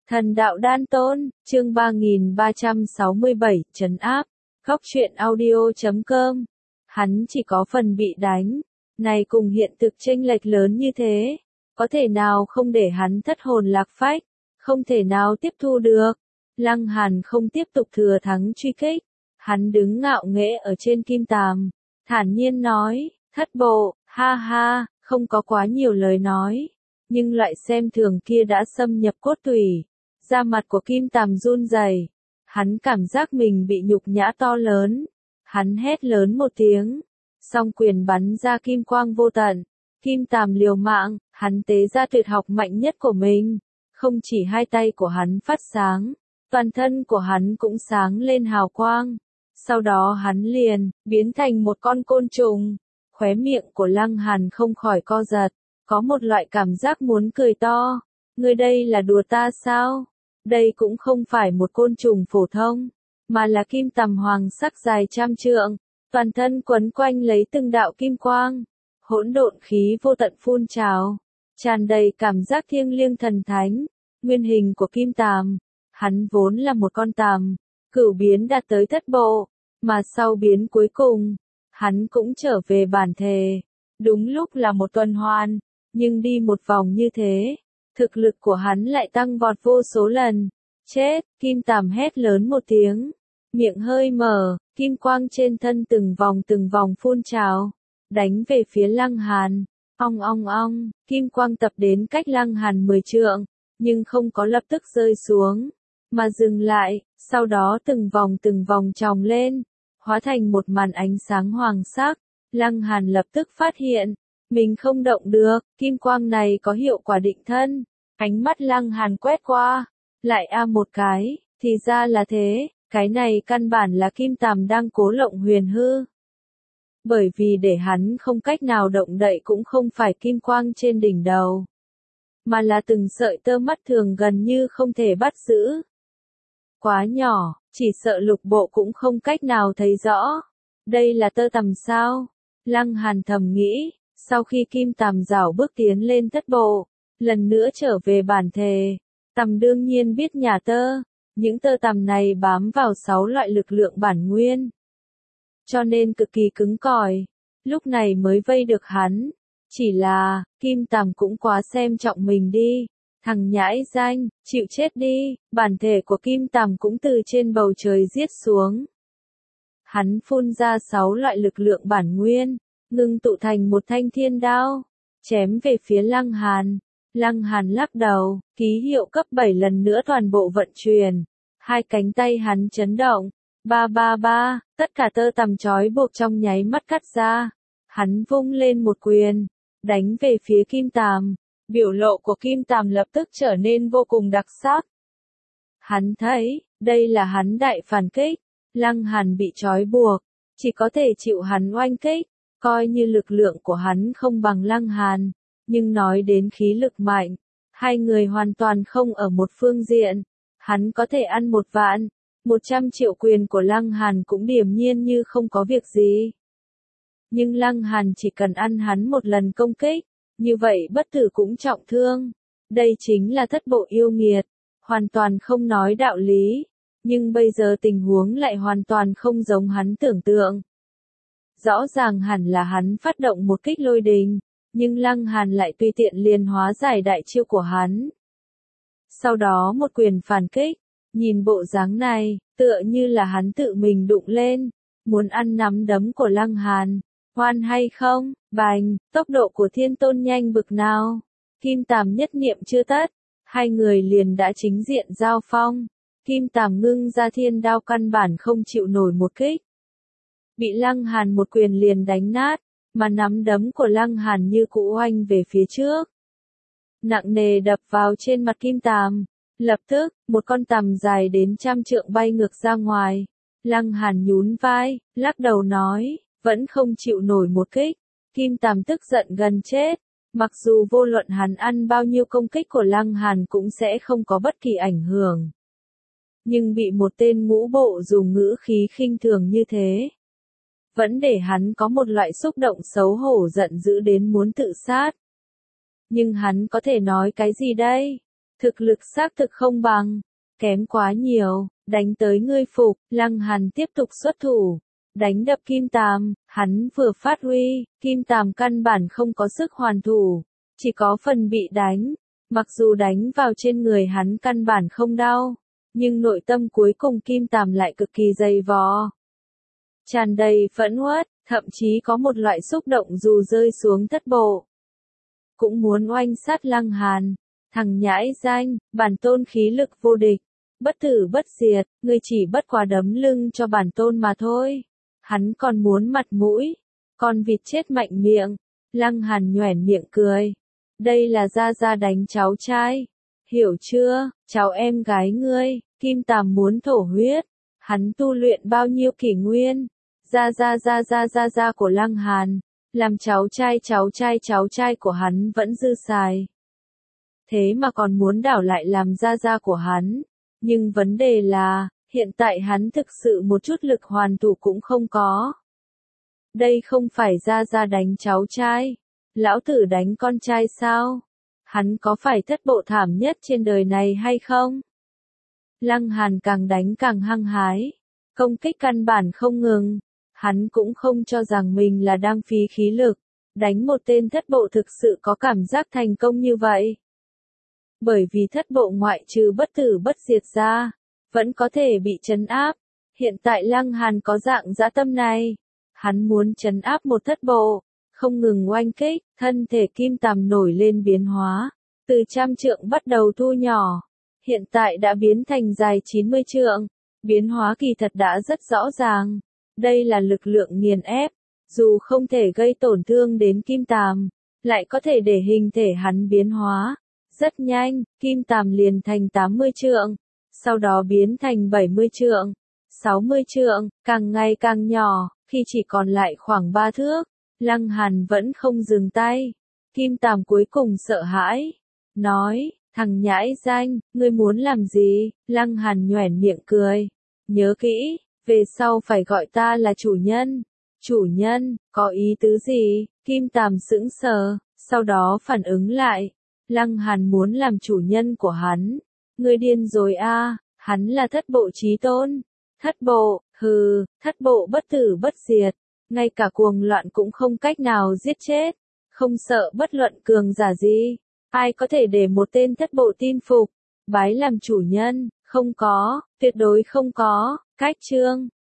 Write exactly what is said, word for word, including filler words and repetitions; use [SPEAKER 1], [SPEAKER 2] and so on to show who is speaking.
[SPEAKER 1] Thần đạo đan tôn, chương ba nghìn ba trăm sáu mươi bảy, trấn áp, góc truyện audio chấm com. Hắn chỉ có phần bị đánh, này cùng hiện thực chênh lệch lớn như thế, có thể nào không để hắn thất hồn lạc phách, không thể nào tiếp thu được. Lăng Hàn không tiếp tục thừa thắng truy kích, hắn đứng ngạo nghễ ở trên kim tàm, thản nhiên nói, thất bộ, ha ha, không có quá nhiều lời nói, nhưng loại xem thường kia đã xâm nhập cốt tủy. Da mặt của kim tàm run rẩy, hắn cảm giác mình bị nhục nhã to lớn, hắn hét lớn một tiếng, song quyền bắn ra kim quang vô tận, kim tàm liều mạng, hắn tế ra tuyệt học mạnh nhất của mình, không chỉ hai tay của hắn phát sáng, toàn thân của hắn cũng sáng lên hào quang, sau đó hắn liền biến thành một con côn trùng, khóe miệng của Lăng Hàn không khỏi co giật, có một loại cảm giác muốn cười to, ngươi đây là đùa ta sao? Đây cũng không phải một côn trùng phổ thông, mà là kim tằm hoàng sắc dài trăm trượng, toàn thân quấn quanh lấy từng đạo kim quang, hỗn độn khí vô tận phun trào, tràn đầy cảm giác thiêng liêng thần thánh. Nguyên hình của kim tằm, hắn vốn là một con tằm, cửu biến đạt tới thất bộ, mà sau biến cuối cùng, hắn cũng trở về bản thể, đúng lúc là một tuần hoàn, nhưng đi một vòng như thế. Thực lực của hắn lại tăng vọt vô số lần. Chết, kim tằm hét lớn một tiếng. Miệng hơi mở, kim quang trên thân từng vòng từng vòng phun trào. Đánh về phía Lăng Hàn. Ong ong ong, kim quang tập đến cách Lăng Hàn mười trượng. Nhưng không có lập tức rơi xuống. Mà dừng lại, sau đó từng vòng từng vòng tròng lên. Hóa thành một màn ánh sáng hoàng sắc. Lăng Hàn lập tức phát hiện. Mình không động được, kim quang này có hiệu quả định thân. Ánh mắt Lăng Hàn quét qua, lại a một cái, thì ra là thế, cái này căn bản là kim tằm đang cố lộng huyền hư. Bởi vì để hắn không cách nào động đậy cũng không phải kim quang trên đỉnh đầu, mà là từng sợi tơ mắt thường gần như không thể bắt giữ. Quá nhỏ, chỉ sợ lục bộ cũng không cách nào thấy rõ. Đây là tơ tằm sao? Lăng Hàn thầm nghĩ. Sau khi kim tằm rảo bước tiến lên thất bộ, lần nữa trở về bản thể, tằm đương nhiên biết nhà tơ, những tơ tằm này bám vào sáu loại lực lượng bản nguyên, cho nên cực kỳ cứng cỏi, lúc này mới vây được hắn. Chỉ là, kim tằm cũng quá xem trọng mình đi, thằng nhãi danh, chịu chết đi, bản thể của kim tằm cũng từ trên bầu trời giết xuống. Hắn phun ra sáu loại lực lượng bản nguyên, ngưng tụ thành một thanh thiên đao, chém về phía Lăng Hàn. Lăng Hàn lắc đầu, ký hiệu cấp bảy lần nữa toàn bộ vận chuyển, hai cánh tay hắn chấn động, ba ba ba, tất cả tơ tằm trói buộc trong nháy mắt cắt ra, hắn vung lên một quyền, đánh về phía kim tằm, biểu lộ của kim tằm lập tức trở nên vô cùng đặc sắc. Hắn thấy, đây là hắn đại phản kích, Lăng Hàn bị trói buộc, chỉ có thể chịu hắn oanh kích. Coi như lực lượng của hắn không bằng Lăng Hàn, nhưng nói đến khí lực mạnh, hai người hoàn toàn không ở một phương diện. Hắn có thể ăn một vạn, một trăm triệu quyền của Lăng Hàn cũng điềm nhiên như không có việc gì. Nhưng Lăng Hàn chỉ cần ăn hắn một lần công kích, như vậy bất tử cũng trọng thương. Đây chính là thất bộ yêu nghiệt, hoàn toàn không nói đạo lý. Nhưng bây giờ tình huống lại hoàn toàn không giống hắn tưởng tượng. Rõ ràng hẳn là hắn phát động một kích lôi đình, nhưng Lăng Hàn lại tùy tiện liền hóa giải đại chiêu của hắn. Sau đó một quyền phản kích, nhìn bộ dáng này, tựa như là hắn tự mình đụng lên, muốn ăn nắm đấm của Lăng Hàn. Hoan hay không? Bành, tốc độ của thiên tôn nhanh bực nào. Kim tằm nhất niệm chưa tất, hai người liền đã chính diện giao phong. Kim tằm ngưng ra thiên đao căn bản không chịu nổi một kích. Bị Lăng Hàn một quyền liền đánh nát, mà nắm đấm của Lăng Hàn như cũ oanh về phía trước. Nặng nề đập vào trên mặt kim tằm, lập tức, một con tằm dài đến trăm trượng bay ngược ra ngoài. Lăng Hàn nhún vai, lắc đầu nói, vẫn không chịu nổi một kích. Kim tằm tức giận gần chết, mặc dù vô luận hắn ăn bao nhiêu công kích của Lăng Hàn cũng sẽ không có bất kỳ ảnh hưởng. Nhưng bị một tên ngũ bộ dùng ngữ khí khinh thường như thế, vẫn để hắn có một loại xúc động xấu hổ giận dữ đến muốn tự sát. Nhưng hắn có thể nói cái gì đây? Thực lực xác thực không bằng, kém quá nhiều, đánh tới ngươi phục, Lăng Hàn tiếp tục xuất thủ, đánh đập Kim Tàm, hắn vừa phát huy, Kim Tàm căn bản không có sức hoàn thủ, chỉ có phần bị đánh, mặc dù đánh vào trên người hắn căn bản không đau, nhưng nội tâm cuối cùng Kim Tàm lại cực kỳ dày vò. Tràn đầy phẫn uất, thậm chí có một loại xúc động dù rơi xuống thất bộ. Cũng muốn oanh sát Lăng Hàn, thằng nhãi danh, bản tôn khí lực vô địch, bất tử bất diệt, ngươi chỉ bất quá đấm lưng cho bản tôn mà thôi. Hắn còn muốn mặt mũi, con vịt chết mạnh miệng, Lăng Hàn nhoẻn miệng cười. Đây là gia gia đánh cháu trai, hiểu chưa, cháu em gái ngươi, Kim Tàm muốn thổ huyết, hắn tu luyện bao nhiêu kỷ nguyên, gia gia gia gia gia gia của Lăng Hàn, làm cháu trai cháu trai cháu trai của hắn vẫn dư xài. Thế mà còn muốn đảo lại làm gia gia của hắn, nhưng vấn đề là, hiện tại hắn thực sự một chút lực hoàn thủ cũng không có. Đây không phải gia gia đánh cháu trai, lão tử đánh con trai sao? Hắn có phải thất bộ thảm nhất trên đời này hay không? Lăng Hàn càng đánh càng hăng hái, công kích căn bản không ngừng, hắn cũng không cho rằng mình là đang phí khí lực, đánh một tên thất bộ thực sự có cảm giác thành công như vậy. Bởi vì thất bộ ngoại trừ bất tử bất diệt ra, vẫn có thể bị trấn áp, hiện tại Lăng Hàn có dạng dã tâm này, hắn muốn trấn áp một thất bộ, không ngừng oanh kích, thân thể Kim Tàm nổi lên biến hóa, từ trăm trượng bắt đầu thu nhỏ, hiện tại đã biến thành dài chín mươi trượng, biến hóa kỳ thật đã rất rõ ràng, đây là lực lượng nghiền ép, dù không thể gây tổn thương đến Kim Tàm, lại có thể để hình thể hắn biến hóa, rất nhanh, Kim Tàm liền thành tám mươi trượng, sau đó biến thành bảy mươi trượng, sáu mươi trượng, càng ngày càng nhỏ, khi chỉ còn lại khoảng ba thước. Lăng Hàn vẫn không dừng tay. Kim Tàm cuối cùng sợ hãi. Nói, thằng nhãi danh, ngươi muốn làm gì? Lăng Hàn nhoẻn miệng cười. Nhớ kỹ, về sau phải gọi ta là chủ nhân. Chủ nhân, có ý tứ gì? Kim Tàm sững sờ, sau đó phản ứng lại. Lăng Hàn muốn làm chủ nhân của hắn. Ngươi điên rồi a, à, hắn là thất bộ chí tôn. Thất bộ, hừ, thất bộ bất tử bất diệt. Ngay cả cuồng loạn cũng không cách nào giết chết, không sợ bất luận cường giả gì, ai có thể để một tên thất bộ tin phục, bái làm chủ nhân, không có, tuyệt đối không có, cách chương.